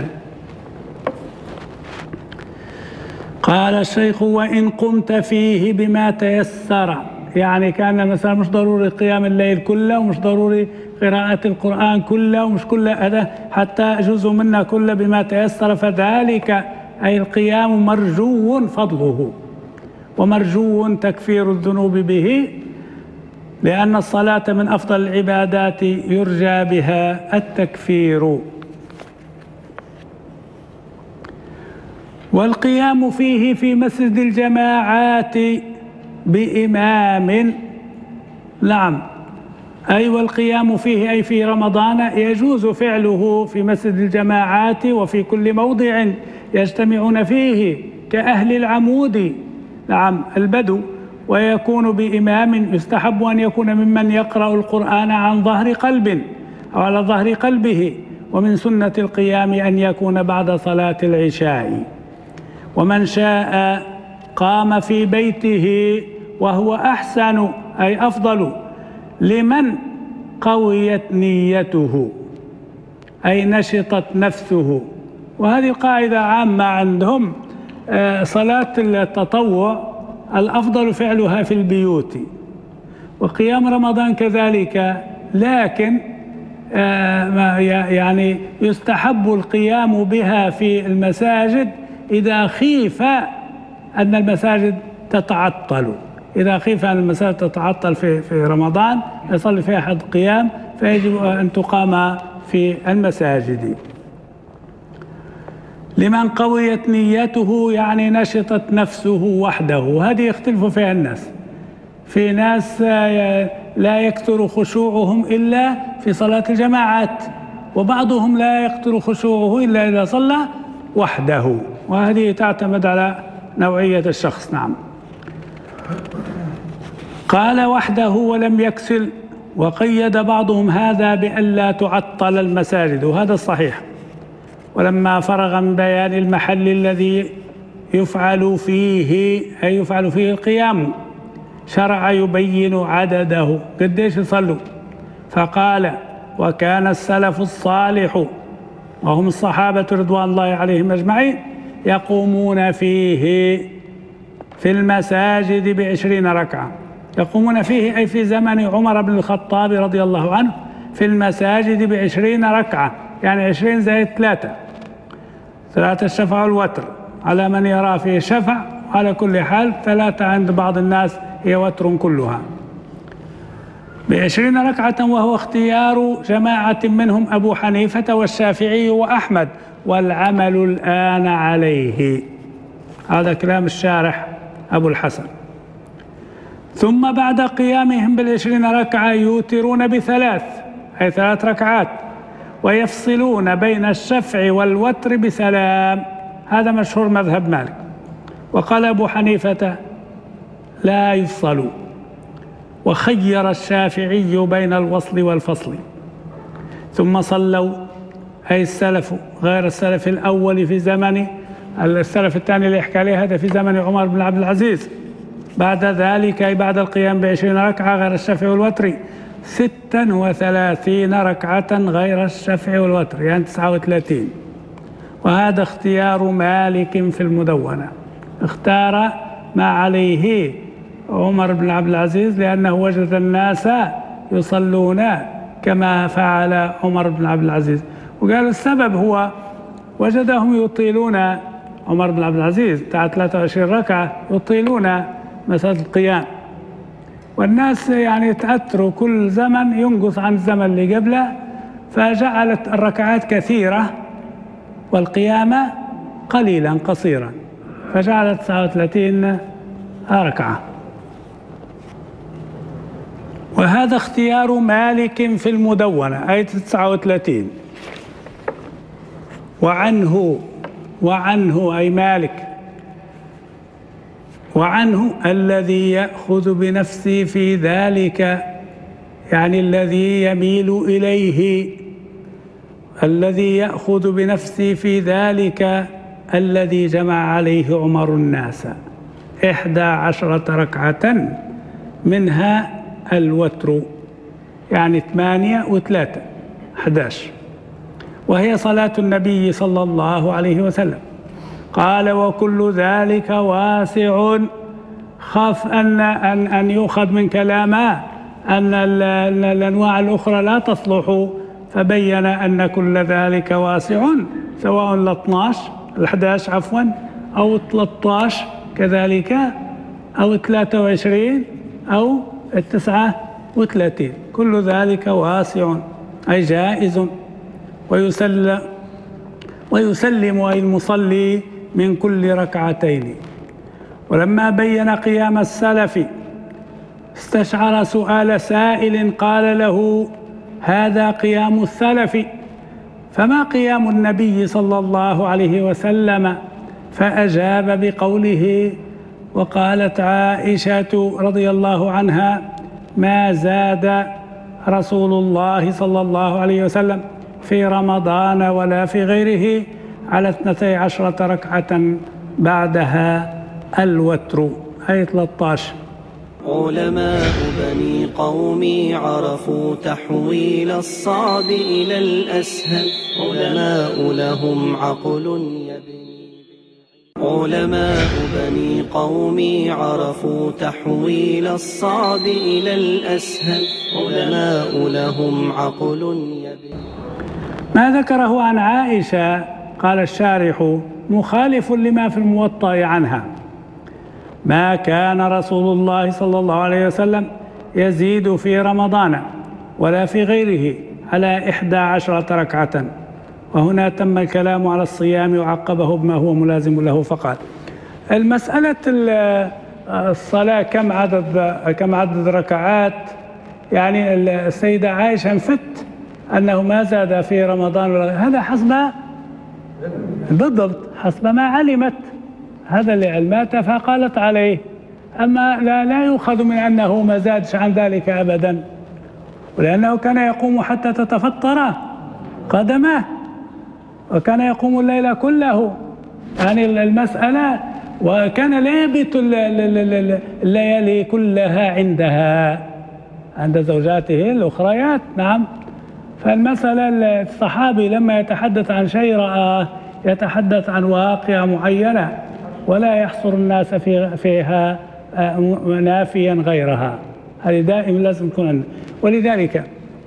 قال الشيخ: وإن قمت فيه بما تيسر، يعني كان مثلا مش ضروري قيام الليل كله، ومش ضروري قراءة القرآن كله، ومش كل هذا، حتى جزء منا كله بما تيسر، فذلك أي القيام مرجو فضله، ومرجو تكفير الذنوب به، لأن الصلاة من أفضل العبادات يرجى بها التكفير. والقيام فيه في مسجد الجماعات بإمام، نعم، أي والقيام فيه أي في رمضان يجوز فعله في مسجد الجماعات وفي كل موضع يجتمعون فيه كأهل العمود، نعم، البدو، ويكون بإمام. يستحب أن يكون ممن يقرأ القرآن عن ظهر قلب أو على ظهر قلبه. ومن سنة القيام أن يكون بعد صلاة العشاء. ومن شاء قام في بيته وهو أحسن أي أفضل لمن قويت نيته أي نشطت نفسه. وهذه قاعدة عامة عندهم، صلاة التطوع الأفضل فعلها في البيوت، وقيام رمضان كذلك، لكن يعني يستحب القيام بها في المساجد إذا خيف أن المساجد تتعطل. إذا خيف أن المساجد تتعطل في في رمضان يصلي فيها أحد قيام، فيجب أن تقام في المساجد. لمن قويت نيته يعني نشطت نفسه وحده، وهذه يختلف فيها الناس. في ناس لا يكثر خشوعهم إلا في صلاة الجماعات، وبعضهم لا يكثر خشوعه إلا إذا صلى وحده، وهذه تعتمد على نوعية الشخص. نعم. قال وحده ولم يكسل، وقيد بعضهم هذا بألا تعطل المساجد، وهذا الصحيح. ولما فرغ من بيان المحل الذي يفعل فيه أي يفعل فيه القيام شرع يبين عدده، قديش يصلوا. فقال وكان السلف الصالح وهم الصحابة رضوان الله عليهم أجمعين يقومون فيه في المساجد بعشرين ركعة. يقومون فيه أي في زمن عمر بن الخطاب رضي الله عنه في المساجد بعشرين ركعة، يعني عشرين زائد ثلاثة، ثلاثة الشفع والوتر على من يرى فيه شفع، على كل حال ثلاثة عند بعض الناس هي وتر كلها بعشرين ركعة، وهو اختيار جماعة منهم أبو حنيفة والشافعي وأحمد، والعمل الآن عليه. هذا كلام الشارح أبو الحسن. ثم بعد قيامهم بالعشرين ركعة يوترون بثلاث أي ثلاث ركعات، ويفصلون بين الشفع والوتر بسلام. هذا مشهور مذهب مالك. وقال أبو حنيفة لا يفصل، وخير الشافعي بين الوصل والفصل. ثم صلوا أي السلف غير السلف الأول في زمن السلف الثاني اللي يحكي عليه هذا في زمن عمر بن عبد العزيز، بعد ذلك أي بعد القيام بعشرين ركعة غير الشفع والوتر ستا وثلاثين ركعة غير الشفع والوتر، يعني تسعة وثلاثين. وهذا اختيار مالك في المدونة، اختار ما عليه عمر بن عبد العزيز لأنه وجد الناس يصلون كما فعل عمر بن عبد العزيز. وقال السبب هو وجدهم يطيلون، عمر بن عبد العزيز بتاع ثلاثة وعشرين ركعة يطيلون مسألة القيام، والناس يعني تأثروا كل زمن ينقص عن الزمن اللي قبله، فجعلت الركعات كثيرة والقيام قليلا قصيرا، فجعلت تسعة وثلاثين ركعة. وهذا اختيار مالك في المدونة أي تسعة وثلاثين. وعنه وعنه أي مالك وعنه الذي يأخذ بنفسي في ذلك، يعني الذي يميل إليه، الذي يأخذ بنفسي في ذلك الذي جمع عليه عمر الناس إحدى عشرة ركعة منها الوتر، يعني ثمانية وثلاثة أحد عشر، وهي صلاة النبي صلى الله عليه وسلم. قال وكل ذلك واسع. خاف أن أن أن يؤخذ من كلامه أن الأنواع الأخرى لا تصلح، فبين أن كل ذلك واسع، سواء ال اثناشر الأحد عشر عفوا أو ثلاثة عشر كذلك أو ثلاثة وعشرين أو التسعة وثلاثين، كل ذلك واسع أي جائز. ويسلم ويسلم أي المصلي من كل ركعتين. ولما بين قيام السلف استشعر سؤال سائل قال له: هذا قيام السلف، فما قيام النبي صلى الله عليه وسلم؟ فأجاب بقوله: وقالت عائشة رضي الله عنها: ما زاد رسول الله صلى الله عليه وسلم في رمضان ولا في غيره على اثنتي عشرة ركعة بعدها الوتر. آية ثلاثة عشر. علماء بني قومي عرفوا تحويل الصعب إلى الأسهل، علماء لهم عقل يبني. علماء بني قومي عرفوا تحويل الصعب إلى الأسهل، علماء لهم عقل يبني. ما ذكره عن عائشة قال الشارح مخالف لما في الموطأ عنها: ما كان رسول الله صلى الله عليه وسلم يزيد في رمضان ولا في غيره على إحدى عشرة ركعة. وهنا تم الكلام على الصيام وعقبه بما هو ملازم له فقال: المسألة الصلاة كم عدد كم عدد ركعات، يعني السيدة عائشة انفت أنه ما زاد في رمضان ولا، هذا حسب بالضبط حسب ما علمت، هذا اللي علمته فقالت عليه. أما لا, لا يؤخذ من أنه ما زادش عن ذلك أبدا، ولأنه كان يقوم حتى تتفطر قدمه، وكان يقوم الليل كله، يعني المسألة، وكان لا يبيت الليالي كلها عندها عند زوجاته الأخريات. نعم. فالمسألة الصحابي لما يتحدث عن شيء رآه يتحدث عن واقع معينة ولا يحصر الناس في فيها نافيا غيرها، هذه دائما لازم تكون. ولذلك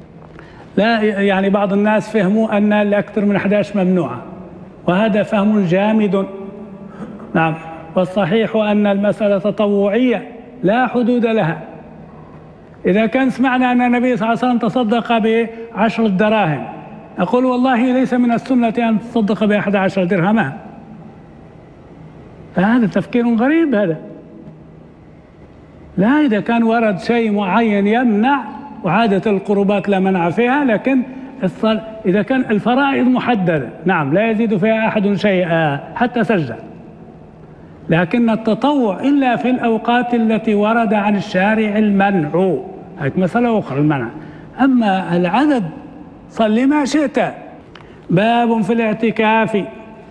لا يعني بعض الناس فهموا أن الأكثر من أحد عشر ممنوعة، وهذا فهم جامد. نعم. والصحيح أن المسألة تطوعية لا حدود لها. إذا كان سمعنا أن النبي صلى الله عليه وسلم تصدق بعشر دراهم، أقول والله ليس من السنة أن تصدق بأحد عشر درهما، فهذا تفكير غريب. هذا لا، إذا كان ورد شيء معين يمنع، وعادة القربات لا منع فيها، لكن إذا كان الفرائض محددة نعم لا يزيد فيها أحد شيئا حتى سجدة، لكن التطوع إلا في الأوقات التي ورد عن الشارع المنع، هذه مسألة أخرى المنع. أما العدد صل ما شئت. باب في الاعتكاف.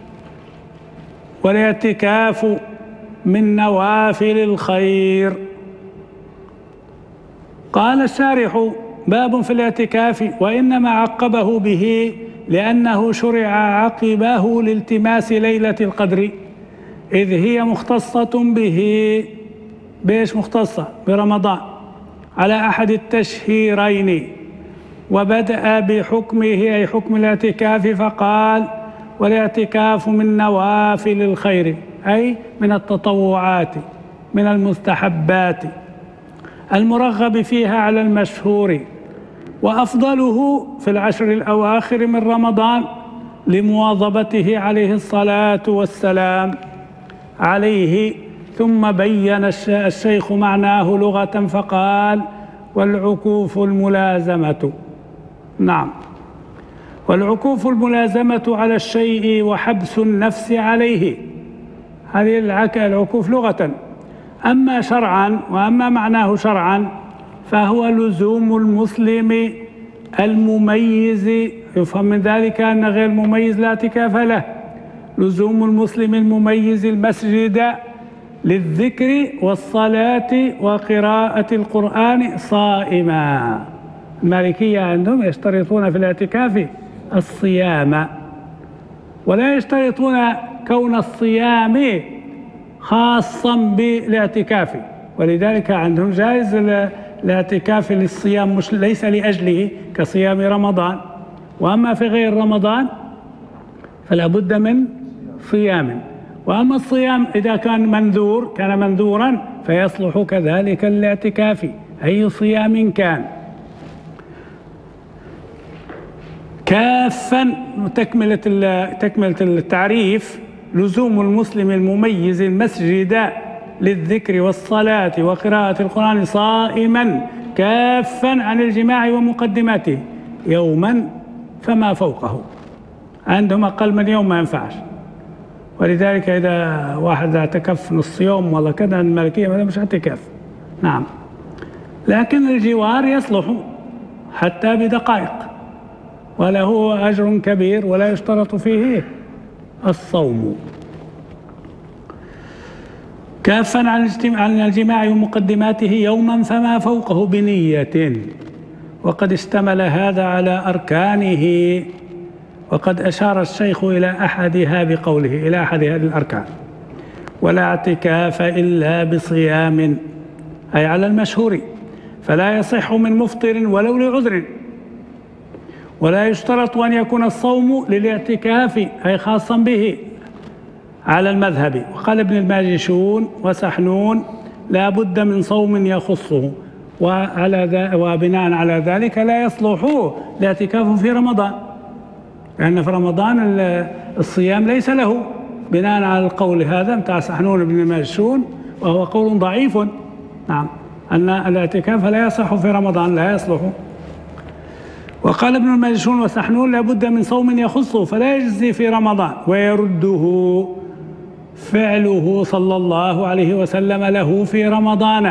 والاعتكاف من نوافل الخير. قال الشارح: باب في الاعتكاف، وإنما عقبه به لأنه شرع عقبه لالتماس ليلة القدر، إذ هي مختصة به. بإيش مختصة؟ برمضان على أحد التشهيرين. وبدأ بحكمه أي حكم الاعتكاف فقال: والاعتكاف من نوافل الخير، أي من التطوعات من المستحبات المرغب فيها على المشهور، وأفضله في العشر الأواخر من رمضان لمواظبته عليه الصلاة والسلام عليه. ثم بين الشيخ معناه لغة فقال: والعكوف الملازمة. نعم. والعكوف الملازمة على الشيء وحبس النفس عليه، هذه العكوف لغة. أما شرعا، وأما معناه شرعا، فهو لزوم المسلم المميز. يفهم من ذلك أن غير المميز لا اعتكاف له. لزوم المسلم المميز المسجد للذكر والصلاة وقراءة القرآن صائما. المالكية عندهم يشترطون في الاعتكاف الصيام، ولا يشترطون كون الصيام خاصا بالاعتكاف، ولذلك عندهم جائز الاعتكاف للصيام، مش ليس لأجله كصيام رمضان. وأما في غير رمضان فلا بد من صيام. وأما الصيام إذا كان منذور كان منذورا فيصلح كذلك الاعتكاف أي صيام كان. كافا تكملة تكملة التعريف لزوم المسلم المميز المسجد للذكر والصلاة وقراءة القرآن صائما كافا عن الجماع ومقدماته يوما فما فوقه. عندهم أقل من يوم ما ينفعش، ولذلك إذا واحد اعتكف نص يوم ولا كذا المالكية هذا مش اعتكاف. نعم، لكن الجوار يصلح حتى بدقائق وله أجر كبير ولا يشترط فيه الصوم. كافا عن الجماع ومقدماته يوما فما فوقه بنية، وقد اشتمل هذا على أركانه، وقد أشار الشيخ إلى أحدها بقوله إلى أحد هذه الأركان: ولا اعتكاف إلا بصيام، أي على المشهور، فلا يصح من مفطر ولو لعذر، ولا يشترط أن يكون الصوم للاعتكاف أي خاصا به على المذهب. وقال ابن الماجشون وسحنون: لا بد من صوم يخصه، وعلى وبناء على ذلك لا يصلح الاعتكاف في رمضان، لأن في رمضان الصيام ليس له، بناء على القول هذا متاع سحنون ابن الماجشون، وهو قول ضعيف. نعم، أن الاعتكاف لا يصح في رمضان، لا يصلح. وقال ابن الماجشون وسحنون: لا بد من صوم يخصه فلا يجزي في رمضان، ويرده فعله صلى الله عليه وسلم له في رمضان.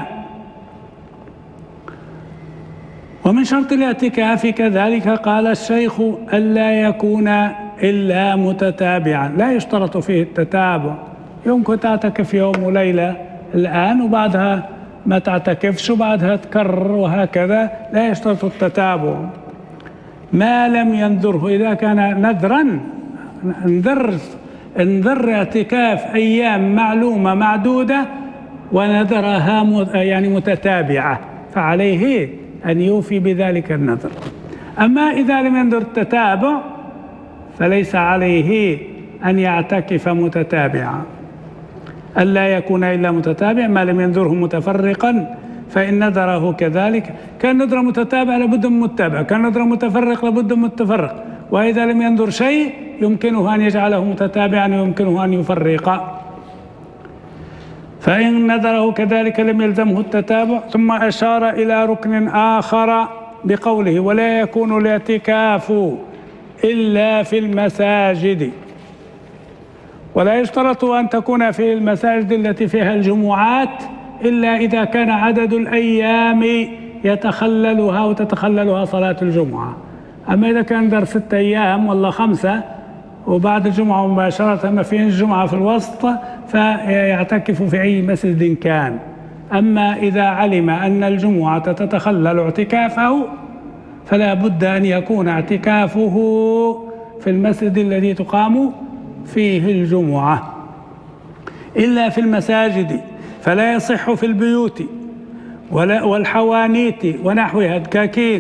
ومن شرط الاعتكاف كذلك قال الشيخ ألا يكون إلا متتابعا، لا يشترط فيه التتابع، يمكن تعتكف يوم وليلة الآن وبعدها ما تعتكفش وبعدها تكرر وهكذا، لا يشترط التتابع. ما لم ينذره، إذا كان نذرا انذر انذر اعتكاف أيام معلومة معدودة ونذرها يعني متتابعة، فعليه أن يوفي بذلك النذر. أما إذا لم ينذر التتابع فليس عليه أن يعتكف متتابعا. ألا يكون إلا متتابع، ما لم ينذره متفرقا فإن نذره كذلك. كان نذر متتابع لابد من متابع، كان نذر متفرق لابد من متفرق. وإذا لم ينذر شيء يمكنه أن يجعله متتابعا ويمكنه أن يفرق. فإن نذره كذلك لم يلزمه التتابع. ثم أشار إلى ركن آخر بقوله: ولا يكون الاعتكاف إلا في المساجد. ولا يشترط أن تكون في المساجد التي فيها الجمعات إلا إذا كان عدد الأيام يتخللها وتتخللها صلاة الجمعة. أما إذا كان در ستة أيام ولا خمسة وبعد الجمعة مباشرة ما فيه الجمعة في الوسط فيعتكف في أي مسجد كان. أما إذا علم أن الجمعة تتخلل اعتكافه فلا بد أن يكون اعتكافه في المسجد الذي تقام فيه الجمعة. إلا في المساجد، فلا يصح في البيوت والحوانيت ونحوها الدكاكين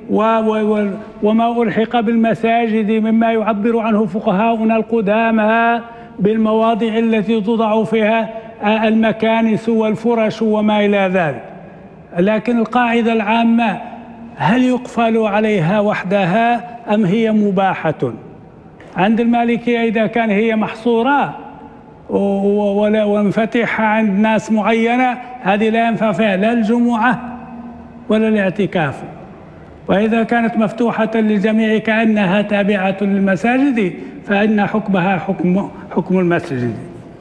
وما ألحق بالمساجد مما يعبر عنه فقهاؤنا القدامى بالمواضع التي توضع فيها المكانس والفرش وما إلى ذلك. لكن القاعدة العامة: هل يقفل عليها وحدها أم هي مباحة؟ عند المالكية إذا كان هي محصورة ومنفتحة عند ناس معينة هذه لا ينفع فيها لا الجمعة ولا الاعتكاف. وإذا كانت مفتوحة للجميع كأنها تابعة للمساجد فإن حكمها حكم حكم المسجد.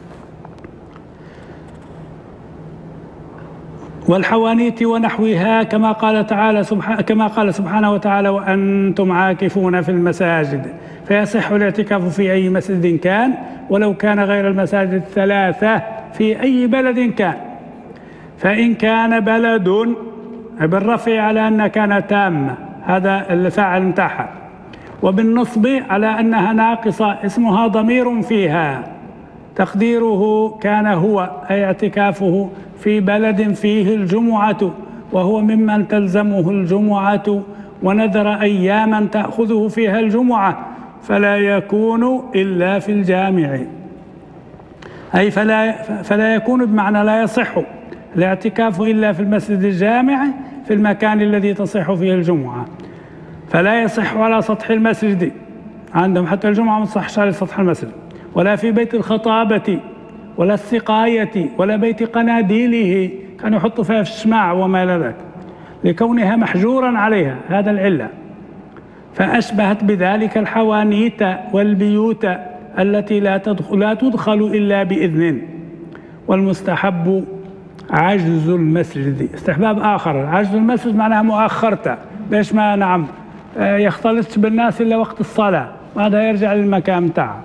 والحوانيت ونحوها كما قال تعالى سبحانه كما قال سبحانه وتعالى: وأنتم عاكفون في المساجد. فيصح الاعتكاف في أي مسجد كان ولو كان غير المساجد الثلاثة في أي بلد كان. فإن كان بلد بالرفع على أن كان تامة، هذا الفاعل متاعها، وبالنصب على أنها ناقصة اسمها ضمير فيها تقديره كان هو، أي اعتكافه في بلد فيه الجمعة وهو ممن تلزمه الجمعة ونذر أياما تأخذه فيها الجمعة فلا يكون إلا في الجامع. أي فلا, فلا يكون بمعنى لا يصح الاعتكاف إلا في المسجد الجامع في المكان الذي تصح فيه الجمعة. فلا يصح على سطح المسجد، عندهم حتى الجمعة ما تصحش على سطح المسجد، ولا في بيت الخطابة ولا السقاية ولا بيت قناديله، كانوا يحطوا فيها في الشماع وما إلى ذلك، لكونها محجورا عليها، هذا العلة. فأشبهت بذلك الحوانيت والبيوت التي لا تدخل, لا تدخل إلا بإذن. والمستحب عجز المسجد، استحباب آخر. عجز المسجد معناها مؤخرته، ليش ما نعم يختلطش بالناس إلا وقت الصلاة، وهذا يرجع للمكان بتاعه.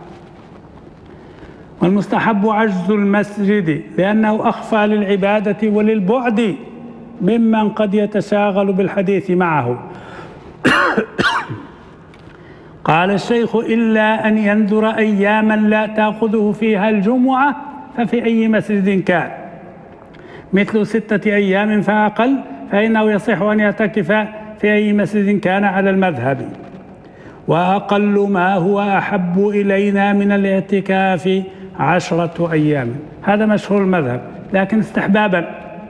والمستحب عجز المسجد لأنه أخفى للعبادة وللبعد ممن قد يتشاغل بالحديث معه. قال الشيخ: إلا أن ينذر أياما لا تأخذه فيها الجمعة ففي أي مسجد كان، مثل ستة أيام فأقل، فإنه يصح أن يعتكف في أي مسجد كان على المذهب. وأقل ما هو أحب إلينا من الاعتكاف عشرة أيام، هذا مشهور المذهب، لكن استحبابا.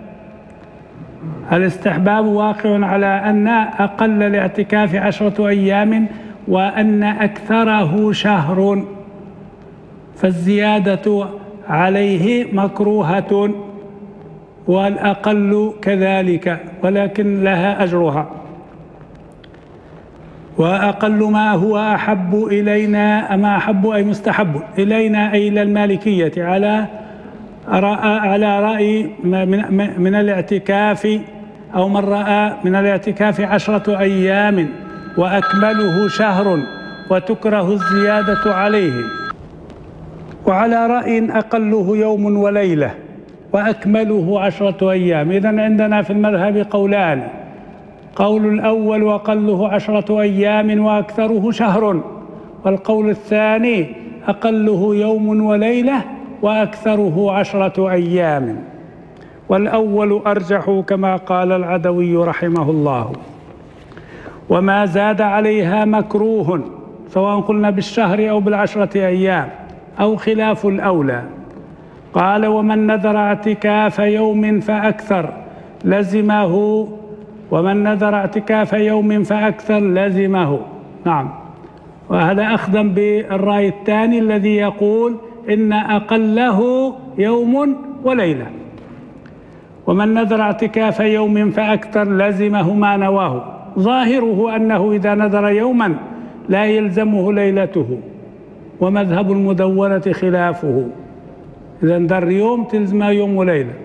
الاستحباب واقع على أن أقل الاعتكاف عشرة أيام، وأن أكثره شهر، فالزيادة عليه مكروهة، والأقل كذلك، ولكن لها أجرها. وأقل ما هو أحب إلينا، أما أحب أي مستحب إلينا أي إلى المالكية على على رأي من, من الاعتكاف، أو من رأى من الاعتكاف عشرة أيام وأكمله شهر، وتكره الزيادة عليه. وعلى رأي أقله يوم وليلة وأكمله عشرة أيام. إذن عندنا في المذهب قولان: قول الأول وأقله عشرة أيام وأكثره شهر، والقول الثاني أقله يوم وليلة وأكثره عشرة أيام. والأول أرجح كما قال العدوي رحمه الله. وما زاد عليها مكروه، سواء قلنا بالشهر أو بالعشرة أيام أو خلاف الأولى. قال: ومن نذر اعتكاف يوم فأكثر لزمه، ومن نذر اعتكاف يوم فأكثر لزمه. نعم، وهذا أخذا بالرأي الثاني الذي يقول إن أقله يوم وليلة. ومن نذر اعتكاف يوم فأكثر لزمه ما نواه، ظاهره أنه إذا نذر يوما لا يلزمه ليلته، ومذهب المدونة خلافه، إذا نذر يوم تلزمه يوم وليلة.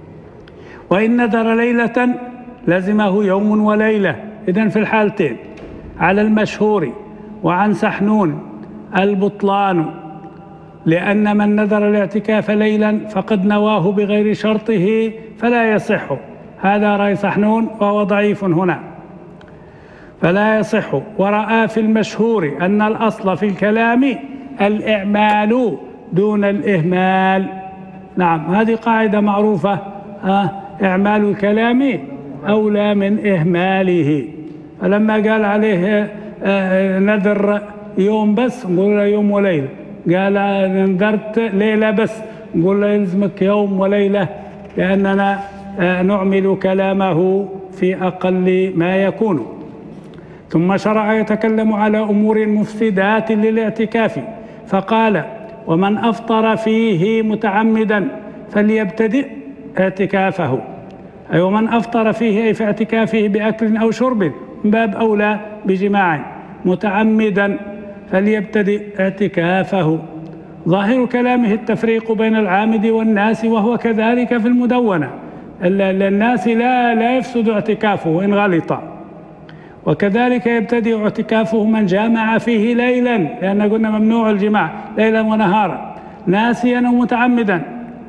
وإن نذر ليلة لزمه يوم وليلة. إذن في الحالتين على المشهور وعن سحنون البطلان، لأن من نذر الاعتكاف ليلا فقد نواه بغير شرطه فلا يصح. هذا رأي سحنون وهو ضعيف هنا، فلا يصح. ورأى في المشهور أن الأصل في الكلام الإعمال دون الإهمال. نعم، هذه قاعدة معروفة، آه إعمال الكلام أولى من إهماله. فلما قال عليه آه نذر يوم بس نقول له يوم وليلة، قال نذرت ليلة بس نقول له يلزمك يوم وليلة، لأننا آه نعمل كلامه في أقل ما يكون. ثم شرع يتكلم على أمور مفسدات للاعتكاف، فقال: ومن أفطر فيه متعمدا فليبتدئ اعتكافه. أي ومن أفطر فيه أي في اعتكافه بأكل أو شرب، من باب أولى بجماع، متعمدا فليبتدئ اعتكافه. ظاهر كلامه التفريق بين العامد والناس، وهو كذلك في المدونة. الناس لا لا يفسد اعتكافه إن غلط. وكذلك يبتدئ اعتكافه من جامع فيه ليلا، لأن قلنا ممنوع الجماع ليلا ونهارا، ناسيا ومتعمدا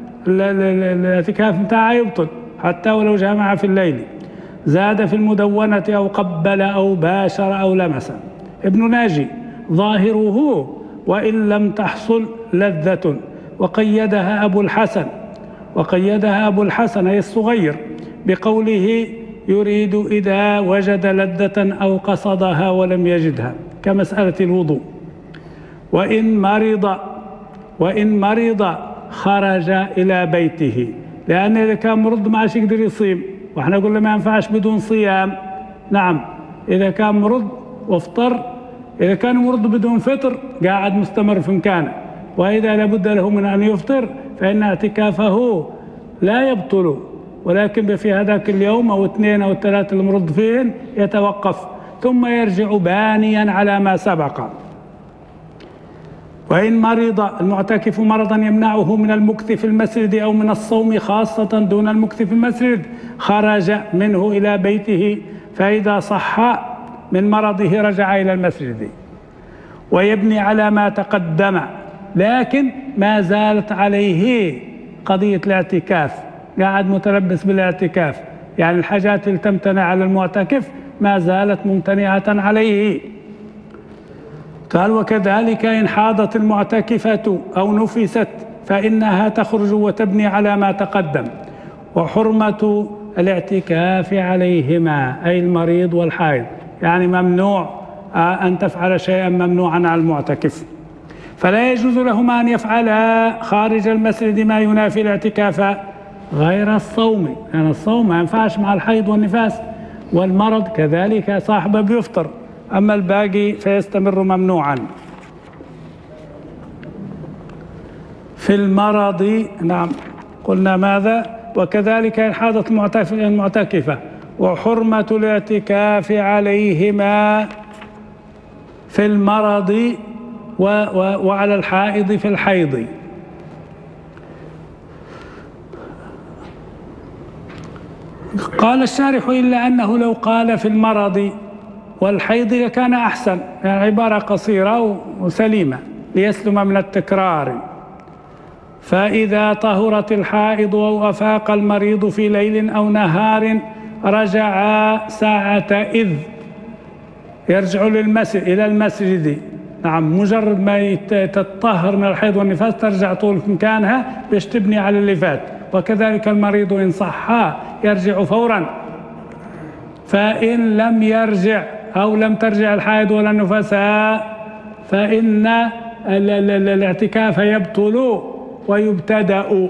الاعتكاف بتاعه يبطل حتى ولو جامع في الليل. زاد في المدونة: أو قبل أو باشر أو لمس. ابن ناجي ظاهره: وإن لم تحصل لذة. وقيدها أبو الحسن وقيدها أبو الحسن أي الصغير بقوله: يريد إذا وجد لذة أو قصدها ولم يجدها، كمسألة الوضوء. وإن مرض وإن مرض خرج إلى بيته، لأن إذا كان مرض ما عادش يقدر يصيم، وإحنا قلنا ما ينفعش بدون صيام. نعم، إذا كان مرض وافطر، إذا كان مرض بدون فطر قاعد مستمر في مكانه، وإذا لابد له من أن يفطر فإن اعتكافه لا يبطل، ولكن في هذاك اليوم أو اثنين أو ثلاثة المرض فيهن يتوقف ثم يرجع بانيا على ما سبق. وإن مرض المعتكف مرضا يمنعه من المكث في المسجد أو من الصوم خاصة دون المكث في المسجد خرج منه إلى بيته، فإذا صح من مرضه رجع إلى المسجد ويبني على ما تقدم، لكن ما زالت عليه قضية الاعتكاف، قاعد متلبس بالاعتكاف، يعني الحاجات اللي تمتنع على المعتكف ما زالت ممتنعة عليه. قال وكذلك إن حاضت المعتكفة أو نفست فإنها تخرج وتبني على ما تقدم. وحرمة الاعتكاف عليهما أي المريض والحائض، يعني ممنوع أن تفعل شيئا ممنوعا على المعتكف، فلا يجوز لهما أن يفعلا خارج المسجد ما ينافي الاعتكاف غير الصوم، لأن يعني الصوم ما ينفعش مع الحيض والنفاس، والمرض كذلك صاحبه بيفطر، أما الباقي فيستمر ممنوعا. في المرض نعم قلنا ماذا؟ وكذلك إن حاضت المعتكفة وحرمة الاعتكاف عليهما في المرض وعلى الحائض في الحيض. قال الشارح إلا أنه لو قال في المرض والحيض لكان أحسن، يعني عبارة قصيرة وسليمة ليسلم من التكرار. فإذا طهرت الحائض أو أفاق المريض في ليل أو نهار رجع ساعة إذ يرجع للمسجد إلى المسجد، نعم مجرد ما تتطهر من الحيض والنفاس ترجع طول مكانها باش تبني على اللي فات. وكذلك المريض إن صح يرجع فورا، فإن لم يرجع أو لم ترجع الحائض ولا النفساء فإن الاعتكاف يبطل ويبتدأ.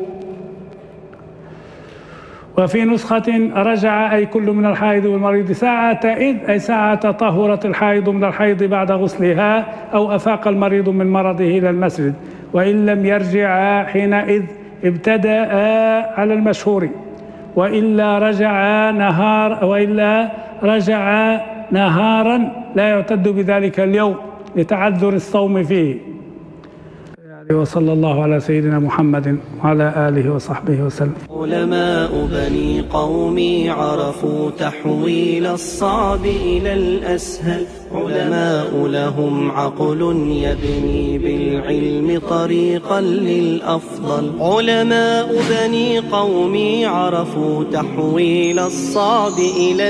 وفي نسخة رجع أي كل من الحائض والمريض ساعة إذ أي ساعة طهرت الحائض من الحيض بعد غسلها أو أفاق المريض من مرضه إلى المسجد، وإن لم يرجع حينئذ ابتدأ على المشهور، وإلا رجع نهار وإلا رجع نهارا لا يعتد بذلك اليوم لتعذر الصوم فيه. وصلى الله على سيدنا محمد وعلى آله وصحبه وسلم. علماء بني قومي عرفوا تحويل الصعب إلى الأسهل، علماء لهم عقل يبني بالعلم طريقا للأفضل. علماء بني قومي عرفوا تحويل الصعب إلى